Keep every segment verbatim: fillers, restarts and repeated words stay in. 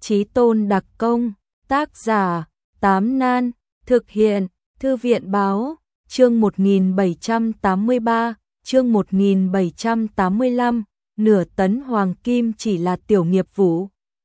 Chí tôn đặc công, tác giả, Tám Nan, thực hiện, Thư viện báo, chương một nghìn bảy trăm tám mươi ba, chương một nghìn bảy trăm tám mươi lăm, nửa tấn hoàng kim chỉ là tiểu nghiệp vụ.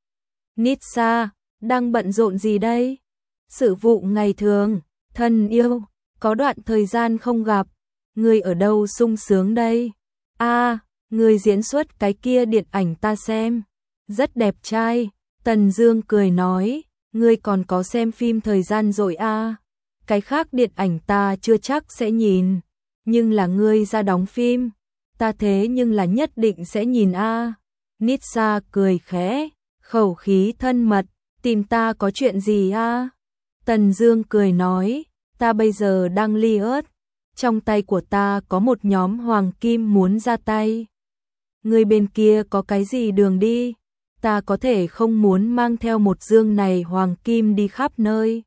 Nitsa, đang bận rộn gì đây? Sự vụ ngày thường, thân yêu, có đoạn thời gian không gặp, ngươi ở đâu sung sướng đây? A, à, ngươi diễn xuất cái kia điện ảnh ta xem, rất đẹp trai. Tần Dương cười nói, ngươi còn có xem phim thời gian rồi a? À? Cái khác điện ảnh ta chưa chắc sẽ nhìn, nhưng là ngươi ra đóng phim, ta thế nhưng là nhất định sẽ nhìn a. À? Nitsa cười khẽ, khẩu khí thân mật, tìm ta có chuyện gì a? À? Tần Dương cười nói, ta bây giờ đang li ớt, trong tay của ta có một nhóm hoàng kim muốn ra tay. Người bên kia có cái gì đường đi? Ta có thể không muốn mang theo một dương này hoàng kim đi khắp nơi.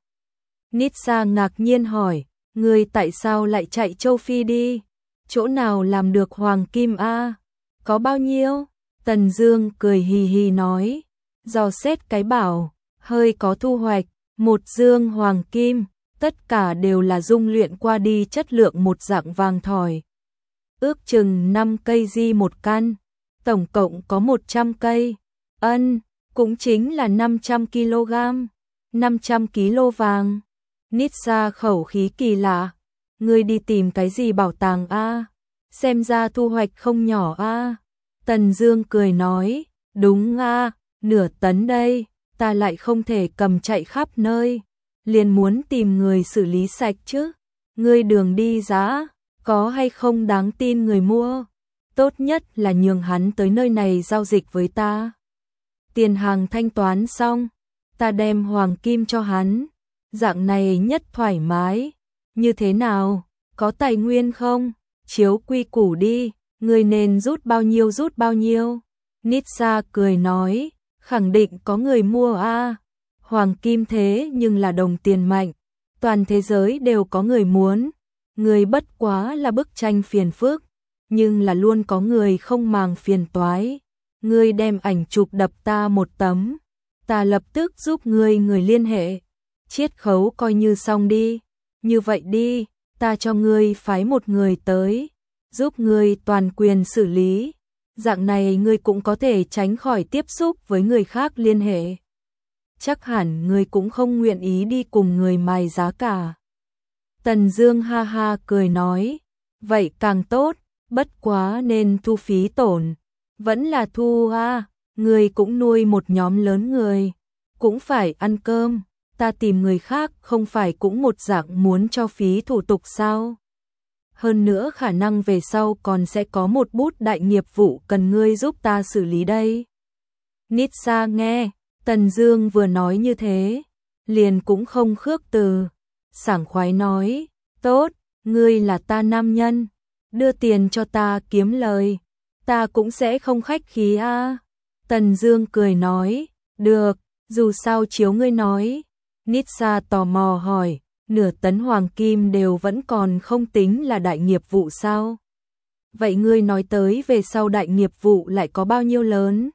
Nitsa ngạc nhiên hỏi, người tại sao lại chạy châu Phi đi? Chỗ nào làm được hoàng kim a? À? Có bao nhiêu? Tần Dương cười hì hì nói, dò xét cái bảo, hơi có thu hoạch, một dương hoàng kim, tất cả đều là dung luyện qua đi chất lượng một dạng vàng thỏi. Ước chừng năm cây di một căn, tổng cộng có một trăm cây. Ân, cũng chính là năm trăm ki lô gam, năm trăm ki lô vàng. Nitsa khẩu khí kỳ lạ, ngươi đi tìm cái gì bảo tàng a? À? Xem ra thu hoạch không nhỏ a. À? Tần Dương cười nói, đúng a, à, nửa tấn đây, ta lại không thể cầm chạy khắp nơi, liền muốn tìm người xử lý sạch chứ. Ngươi đường đi giá, có hay không đáng tin người mua? Tốt nhất là nhường hắn tới nơi này giao dịch với ta. Tiền hàng thanh toán xong, ta đem hoàng kim cho hắn, dạng này nhất thoải mái. Như thế nào, có tài nguyên không? Chiếu quy củ đi, người nên rút bao nhiêu rút bao nhiêu. Nitsa cười nói, khẳng định có người mua a. À. Hoàng kim thế nhưng là đồng tiền mạnh, toàn thế giới đều có người muốn. Người bất quá là bức tranh phiền phức, nhưng là luôn có người không màng phiền toái. Ngươi đem ảnh chụp đập ta một tấm, ta lập tức giúp ngươi người liên hệ, chiết khấu coi như xong đi. Như vậy đi, ta cho ngươi phái một người tới, giúp ngươi toàn quyền xử lý, dạng này ngươi cũng có thể tránh khỏi tiếp xúc với người khác liên hệ. Chắc hẳn ngươi cũng không nguyện ý đi cùng người mài giá cả. Tần Dương ha ha cười nói, vậy càng tốt, bất quá nên thu phí tổn. Vẫn là thu a, à, người cũng nuôi một nhóm lớn người, cũng phải ăn cơm, ta tìm người khác không phải cũng một dạng muốn cho phí thủ tục sao? Hơn nữa khả năng về sau còn sẽ có một bút đại nghiệp vụ cần ngươi giúp ta xử lý đây. Nitsa nghe, Tần Dương vừa nói như thế, liền cũng không khước từ, sảng khoái nói, tốt, ngươi là ta nam nhân, đưa tiền cho ta kiếm lời. Ta cũng sẽ không khách khí a. À. Tần Dương cười nói, được, dù sao chiếu ngươi nói. Nitsa tò mò hỏi, nửa tấn hoàng kim đều vẫn còn không tính là đại nghiệp vụ sao? Vậy ngươi nói tới về sau đại nghiệp vụ lại có bao nhiêu lớn?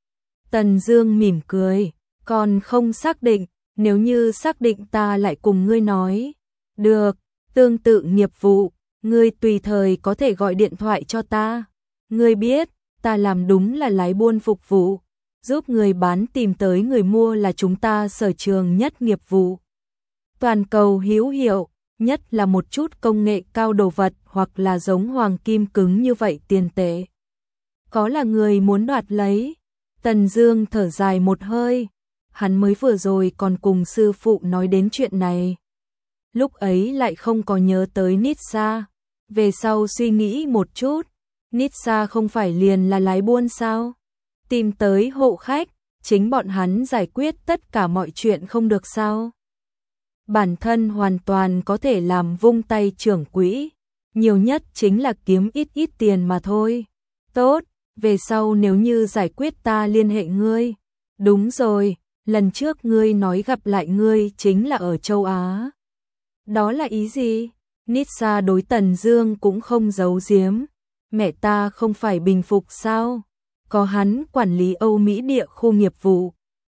Tần Dương mỉm cười, còn không xác định, nếu như xác định ta lại cùng ngươi nói. Được, tương tự nghiệp vụ, ngươi tùy thời có thể gọi điện thoại cho ta. Ngươi biết, ta làm đúng là lái buôn phục vụ, giúp người bán tìm tới người mua là chúng ta sở trường nhất nghiệp vụ. Toàn cầu hữu hiệu, nhất là một chút công nghệ cao đồ vật hoặc là giống hoàng kim cứng như vậy tiền tệ. Có là người muốn đoạt lấy. Tần Dương thở dài một hơi, hắn mới vừa rồi còn cùng sư phụ nói đến chuyện này. Lúc ấy lại không có nhớ tới Nitsa, về sau suy nghĩ một chút. Nitsa không phải liền là lái buôn sao? Tìm tới hộ khách, chính bọn hắn giải quyết tất cả mọi chuyện không được sao? Bản thân hoàn toàn có thể làm vung tay trưởng quỹ, nhiều nhất chính là kiếm ít ít tiền mà thôi. Tốt, về sau nếu như giải quyết ta liên hệ ngươi. Đúng rồi, lần trước ngươi nói gặp lại ngươi chính là ở châu Á. Đó là ý gì? Nitsa đối Tần Dương cũng không giấu giếm. Mẹ ta không phải bình phục sao? Có hắn quản lý Âu Mỹ địa khu nghiệp vụ,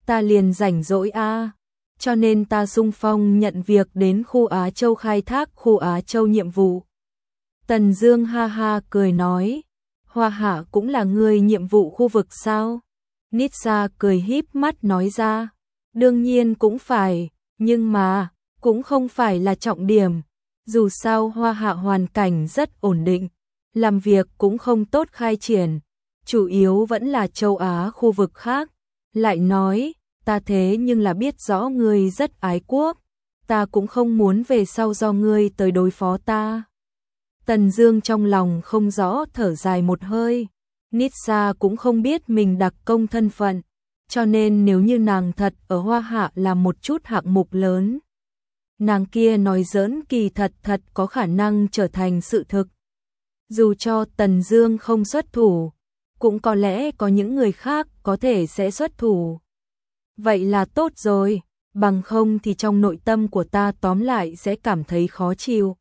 ta liền rảnh rỗi a, cho nên ta xung phong nhận việc đến khu Á Châu khai thác khu Á Châu nhiệm vụ. Tần Dương ha ha cười nói, Hoa Hạ cũng là người nhiệm vụ khu vực sao? Nitsa cười híp mắt nói ra, đương nhiên cũng phải, nhưng mà, cũng không phải là trọng điểm. Dù sao Hoa Hạ hoàn cảnh rất ổn định, làm việc cũng không tốt khai triển, chủ yếu vẫn là châu Á khu vực khác. Lại nói, ta thế nhưng là biết rõ ngươi rất ái quốc, ta cũng không muốn về sau do ngươi tới đối phó ta. Tần Dương trong lòng không rõ thở dài một hơi, Nitsa cũng không biết mình đặc công thân phận, cho nên nếu như nàng thật ở Hoa Hạ làm một chút hạng mục lớn, nàng kia nói giỡn kỳ thật thật có khả năng trở thành sự thực. Dù cho Tần Dương không xuất thủ, cũng có lẽ có những người khác có thể sẽ xuất thủ. Vậy là tốt rồi, bằng không thì trong nội tâm của ta tóm lại sẽ cảm thấy khó chịu.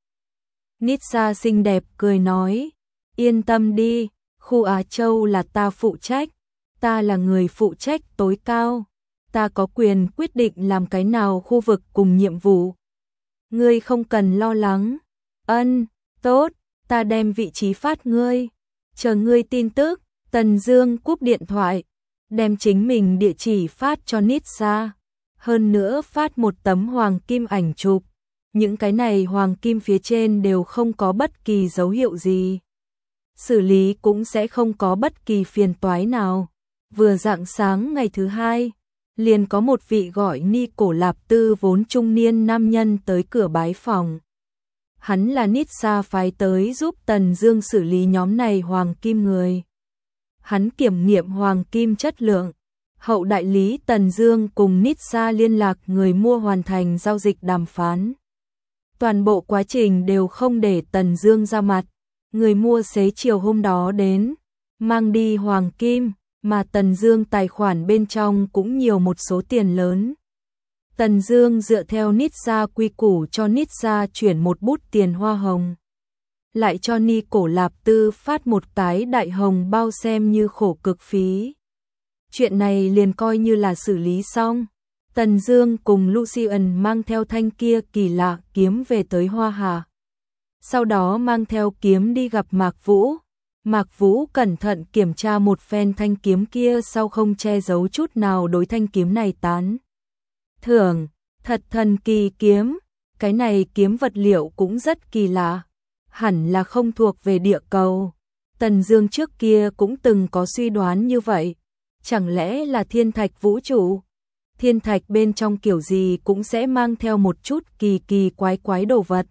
Nitsa xinh đẹp cười nói, yên tâm đi, khu Á Châu là ta phụ trách, ta là người phụ trách tối cao, ta có quyền quyết định làm cái nào khu vực cùng nhiệm vụ. Ngươi không cần lo lắng. Ân, tốt, ta đem vị trí phát ngươi, chờ ngươi tin tức. Tần Dương cúp điện thoại, đem chính mình địa chỉ phát cho Nitsa, hơn nữa phát một tấm hoàng kim ảnh chụp. Những cái này hoàng kim phía trên đều không có bất kỳ dấu hiệu gì, xử lý cũng sẽ không có bất kỳ phiền toái nào. Vừa rạng sáng ngày thứ hai, liền có một vị gọi Ni Cổ Lạp Tư vốn trung niên nam nhân tới cửa bái phòng. Hắn là Nitsa phái tới giúp Tần Dương xử lý nhóm này hoàng kim người. Hắn kiểm nghiệm hoàng kim chất lượng. Hậu đại lý Tần Dương cùng Nitsa liên lạc người mua hoàn thành giao dịch đàm phán. Toàn bộ quá trình đều không để Tần Dương ra mặt. Người mua xế chiều hôm đó đến, mang đi hoàng kim, mà Tần Dương tài khoản bên trong cũng nhiều một số tiền lớn. Tần Dương dựa theo Nitsa quy củ cho Nitsa chuyển một bút tiền hoa hồng, lại cho Ni Cổ Lạp Tư phát một cái đại hồng bao xem như khổ cực phí. Chuyện này liền coi như là xử lý xong. Tần Dương cùng Lucian mang theo thanh kia kỳ lạ kiếm về tới Hoa Hạ. Sau đó mang theo kiếm đi gặp Mạc Vũ. Mạc Vũ cẩn thận kiểm tra một phen thanh kiếm kia sau không che giấu chút nào đối thanh kiếm này tán thưởng, thật thần kỳ kiếm, cái này kiếm vật liệu cũng rất kỳ lạ, hẳn là không thuộc về địa cầu. Tần Dương trước kia cũng từng có suy đoán như vậy, chẳng lẽ là thiên thạch vũ trụ? Thiên thạch bên trong kiểu gì cũng sẽ mang theo một chút kỳ kỳ quái quái đồ vật.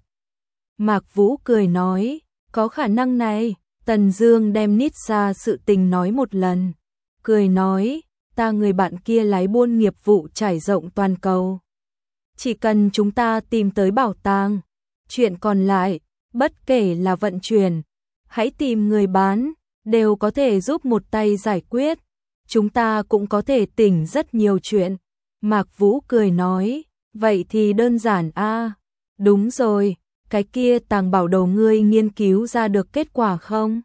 Mạc Vũ cười nói, có khả năng này. Tần Dương đem Nitsa sự tình nói một lần, cười nói, ta người bạn kia lái buôn nghiệp vụ trải rộng toàn cầu. Chỉ cần chúng ta tìm tới bảo tàng, chuyện còn lại, bất kể là vận chuyển, hãy tìm người bán, đều có thể giúp một tay giải quyết. Chúng ta cũng có thể tỉnh rất nhiều chuyện. Mạc Vũ cười nói, vậy thì đơn giản a. Đúng rồi, cái kia tàng bảo đồ ngươi nghiên cứu ra được kết quả không?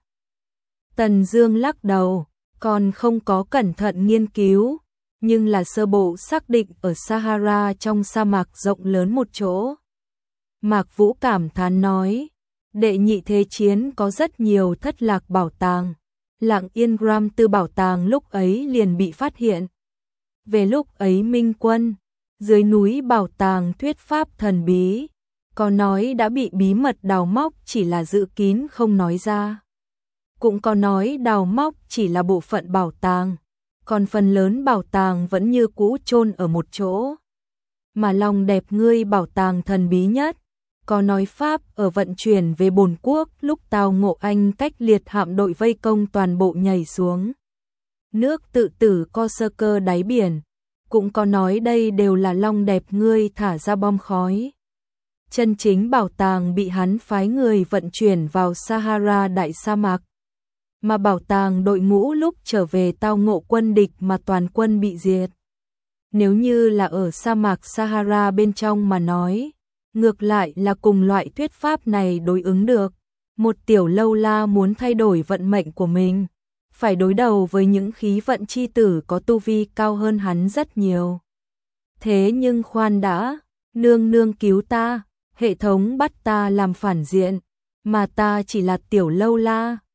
Tần Dương lắc đầu, còn không có cẩn thận nghiên cứu, nhưng là sơ bộ xác định ở Sahara trong sa mạc rộng lớn một chỗ. Mạc Vũ cảm thán nói, đệ nhị thế chiến có rất nhiều thất lạc bảo tàng, Lặng Yên Gram Tư bảo tàng lúc ấy liền bị phát hiện. Về lúc ấy Minh Quân, dưới núi bảo tàng thuyết pháp thần bí, có nói đã bị bí mật đào móc chỉ là giữ kín không nói ra. Cũng có nói đào móc chỉ là bộ phận bảo tàng, còn phần lớn bảo tàng vẫn như cũ chôn ở một chỗ. Mà lòng đẹp ngươi bảo tàng thần bí nhất, có nói Pháp ở vận chuyển về Bồn Quốc lúc tao ngộ Anh cách liệt hạm đội vây công toàn bộ nhảy xuống nước tự tử co sơ cơ đáy biển. Cũng có nói đây đều là long đẹp ngươi thả ra bom khói. Chân chính bảo tàng bị hắn phái người vận chuyển vào Sahara đại sa mạc. Mà bảo tàng đội ngũ lúc trở về tao ngộ quân địch mà toàn quân bị diệt. Nếu như là ở sa mạc Sahara bên trong mà nói, ngược lại là cùng loại thuyết pháp này đối ứng được. Một tiểu lâu la muốn thay đổi vận mệnh của mình, phải đối đầu với những khí vận chi tử có tu vi cao hơn hắn rất nhiều. Thế nhưng khoan đã, nương nương cứu ta, hệ thống bắt ta làm phản diện, mà ta chỉ là tiểu lâu la.